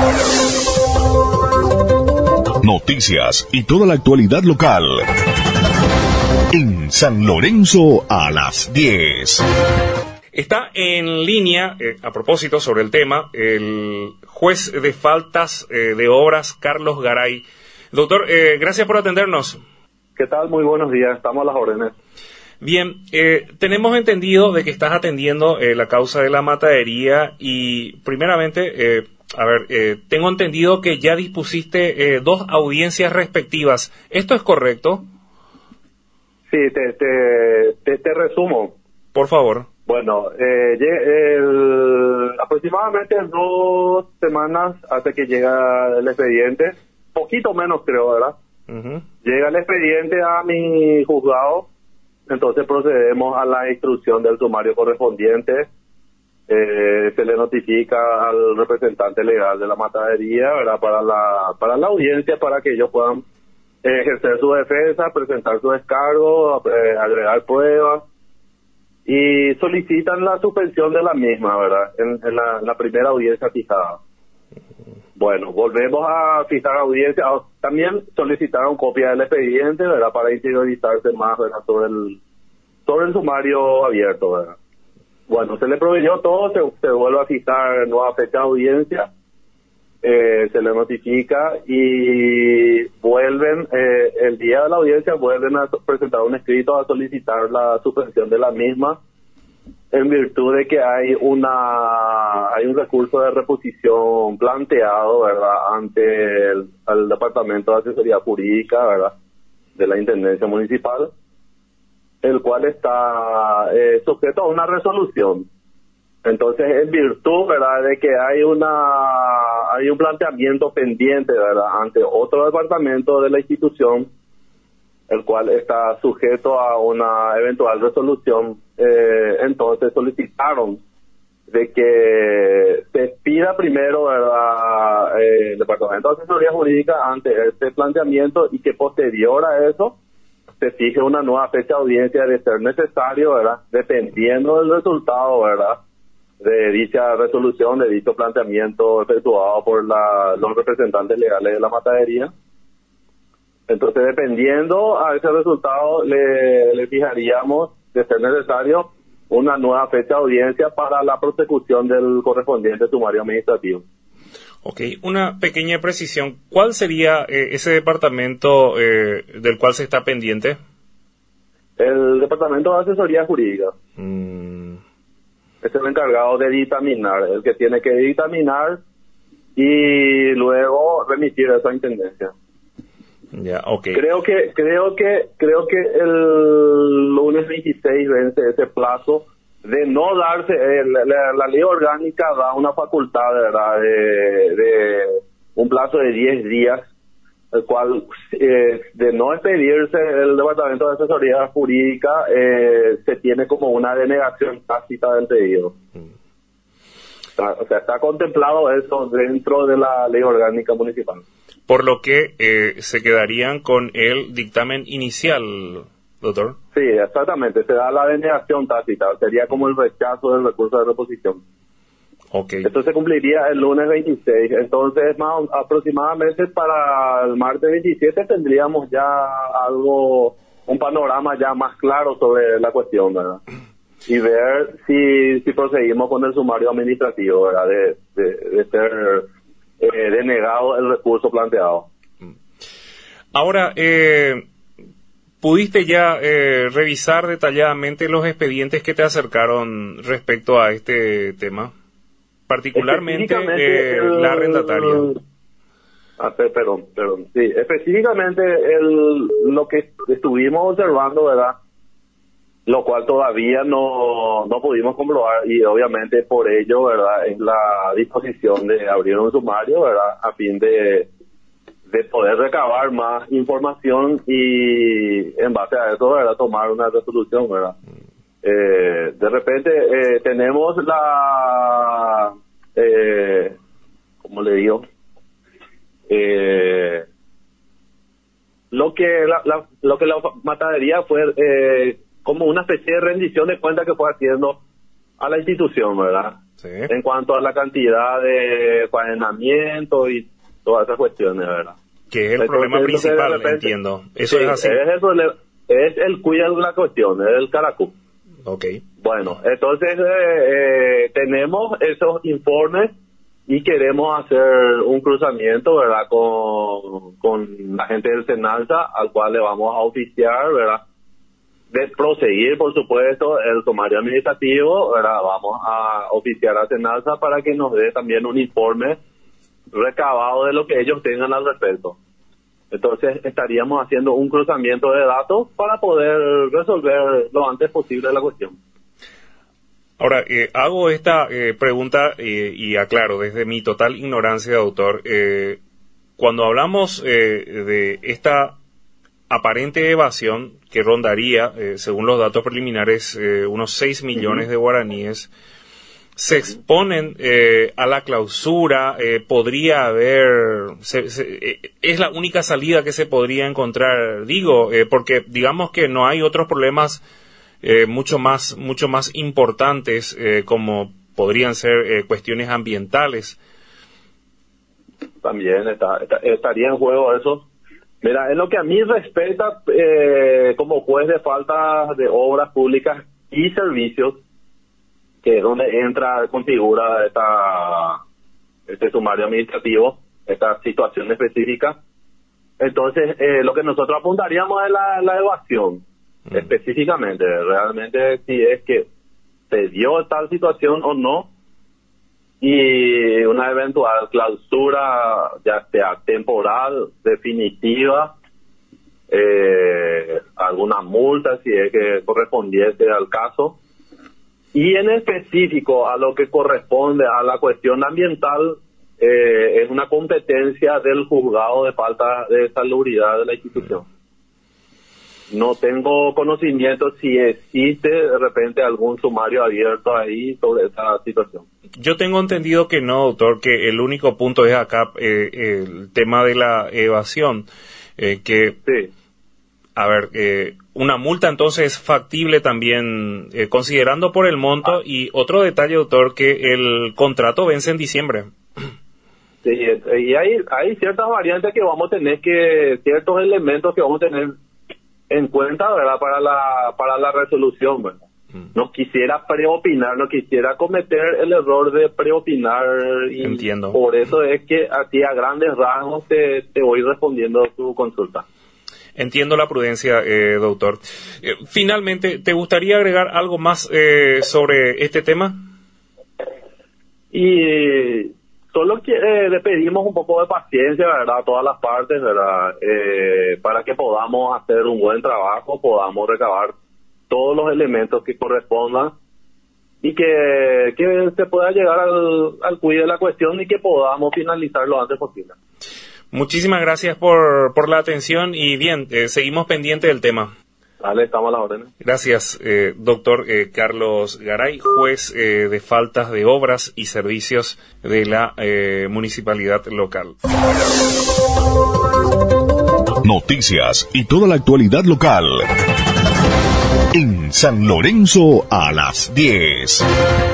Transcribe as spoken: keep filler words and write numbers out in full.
Noticias y toda la actualidad local. En San Lorenzo a las diez. Está en línea, eh, a propósito sobre el tema, el juez de faltas eh, de obras, Carlos Garay. Doctor, eh, gracias por atendernos. ¿Qué tal? Muy buenos días, estamos a las órdenes. Bien, eh, tenemos entendido de que estás atendiendo eh, la causa de la matadería y primeramente, eh, a ver, eh, tengo entendido que ya dispusiste eh, dos audiencias respectivas. ¿Esto es correcto? Sí, te, te, te, te resumo. Por favor. Bueno, eh, el, aproximadamente dos semanas hasta que llega el expediente, poquito menos creo, ¿verdad? Uh-huh. Llega el expediente a mi juzgado, entonces procedemos a la instrucción del sumario correspondiente, eh, se le notifica al representante legal de la matadería, ¿verdad? Para la, para la audiencia, para que ellos puedan eh, ejercer su defensa, presentar su descargo, eh, agregar pruebas, y solicitan la suspensión de la misma, ¿verdad? En, en, la, en la primera audiencia fijada. Bueno, volvemos a fijar audiencia. También solicitaron copia del expediente, ¿verdad? Para interiorizarse más, ¿verdad? Sobre el, sobre el sumario abierto, ¿verdad? Bueno, se le proveyó todo, se, se vuelve a fijar nueva fecha de audiencia, eh, se le notifica y vuelven, eh, el día de la audiencia vuelven a presentar un escrito a solicitar la suspensión de la misma en virtud de que hay una hay un recurso de reposición planteado, ¿verdad? Ante el, el Departamento de Asesoría Jurídica, ¿verdad? De la Intendencia Municipal, el cual está eh, sujeto a una resolución. Entonces, en virtud, ¿verdad?, de que hay una hay un planteamiento pendiente, ¿verdad?, ante otro departamento de la institución, el cual está sujeto a una eventual resolución, eh, entonces solicitaron de que se pida primero, ¿verdad?, eh, el Departamento de Asesoría Jurídica ante este planteamiento y que posterior a eso se fije una nueva fecha de audiencia de ser necesario, ¿verdad?, dependiendo del resultado, ¿verdad?, de dicha resolución, de dicho planteamiento efectuado por la, los representantes legales de la matadería. Entonces, dependiendo a ese resultado, le, le fijaríamos, de ser necesario, una nueva fecha de audiencia para la prosecución del correspondiente sumario administrativo. Ok, una pequeña precisión. ¿Cuál sería eh, ese departamento eh, del cual se está pendiente? El Departamento de Asesoría Jurídica. Mm. Es el encargado de dictaminar, el que tiene que dictaminar y luego remitir a esa intendencia. Ya, okay. Creo que creo que creo que el lunes veintiséis vence ese plazo de no darse eh, la, la, la ley orgánica da una facultad, ¿verdad?, de, de un plazo de diez días, el cual eh, de no expedirse el Departamento de Asesoría Jurídica eh, se tiene como una denegación tácita del pedido. Mm. O sea, está contemplado eso dentro de la ley orgánica municipal. Por lo que eh, se quedarían con el dictamen inicial, doctor. Sí, exactamente, se da la denegación tácita, sería como el rechazo del recurso de reposición. Okay. Esto se cumpliría el lunes veintiséis, entonces más aproximadamente para el martes veintisiete tendríamos ya algo, un panorama ya más claro sobre la cuestión, ¿verdad? Y ver si si proseguimos con el sumario administrativo, ¿verdad? De, de, de ser eh, denegado el recurso planteado. Ahora, eh, ¿pudiste ya eh, revisar detalladamente los expedientes que te acercaron respecto a este tema? Particularmente eh, el, la arrendataria. Ah, perdón, perdón. Sí, específicamente el, lo que estuvimos observando, ¿verdad?, lo cual todavía no, no pudimos comprobar y obviamente por ello, ¿verdad?, es la disposición de abrir un sumario, ¿verdad?, a fin de, de poder recabar más información y en base a eso, ¿verdad?, tomar una resolución, ¿verdad? Eh, de repente eh, tenemos la, eh, ¿cómo le digo? Eh, lo que la, la, lo que la matadería fue eh, como una especie de rendición de cuentas que fue haciendo a la institución, ¿verdad? Sí. En cuanto a la cantidad de faenamiento y todas esas cuestiones, ¿verdad? Que es el Entonces, problema principal, repente, entiendo. Eso sí, es así. Es el, problema, es el cuidado de la cuestión, es el caracú. Ok. Bueno, entonces eh, eh, tenemos esos informes y queremos hacer un cruzamiento, ¿verdad? Con, con la gente del SENALSA, al cual le vamos a oficiar, ¿verdad? De proseguir, por supuesto, el sumario administrativo, ¿verdad? Vamos a oficiar a SENALSA para que nos dé también un informe recabado de lo que ellos tengan al respecto. Entonces estaríamos haciendo un cruzamiento de datos para poder resolver lo antes posible la cuestión. Ahora, eh, hago esta eh, pregunta eh, y aclaro, desde mi total ignorancia, doctor, eh, cuando hablamos eh, de esta aparente evasión que rondaría, eh, según los datos preliminares, eh, unos seis millones de guaraníes, se exponen eh, a la clausura, eh, podría haber, se, se, eh, es la única salida que se podría encontrar, digo, eh, porque digamos que no hay otros problemas eh, mucho más mucho más importantes eh, como podrían ser eh, cuestiones ambientales. También está, está, estaría en juego eso. Mira, en lo que a mí respecta, eh, como juez de falta de obras públicas y servicios, que es donde entra, configura esta, este sumario administrativo, esta situación específica. Entonces, eh, lo que nosotros apuntaríamos es la, la evasión, mm. específicamente, realmente si es que se dio tal situación o no, y una eventual clausura, ya sea temporal, definitiva, eh, alguna multa si es que correspondiese al caso. Y en específico, a lo que corresponde a la cuestión ambiental, eh, es una competencia del juzgado de falta de salubridad de la institución. No tengo conocimiento si existe de repente algún sumario abierto ahí sobre esa situación. Yo tengo entendido que no, doctor, que el único punto es acá eh, el tema de la evasión, eh, que... Sí. A ver, eh, una multa entonces es factible también, eh, considerando por el monto. Ah. Y otro detalle, doctor, que el contrato vence en diciembre. Sí, y hay, hay ciertas variantes que vamos a tener que, ciertos elementos que vamos a tener en cuenta, ¿verdad? Para la, para la resolución, ¿verdad? Mm. No quisiera preopinar, no quisiera cometer el error de preopinar. Y entiendo. Por eso es que a ti a grandes rasgos te, te voy respondiendo tu consulta. Entiendo la prudencia, eh, doctor. Eh, finalmente, ¿te gustaría agregar algo más eh, sobre este tema? Y solo que, eh, le pedimos un poco de paciencia, ¿verdad? A todas las partes, ¿verdad? Eh, para que podamos hacer un buen trabajo, podamos recabar todos los elementos que correspondan y que, que se pueda llegar al, al cuidado de la cuestión y que podamos finalizar lo antes posible. Muchísimas gracias por, por la atención y bien, eh, seguimos pendientes del tema. Vale, estamos a la orden. Gracias, eh, doctor eh, Carlos Garay, juez eh, de faltas de obras y servicios de la eh, municipalidad local. Noticias y toda la actualidad local en San Lorenzo a las diez.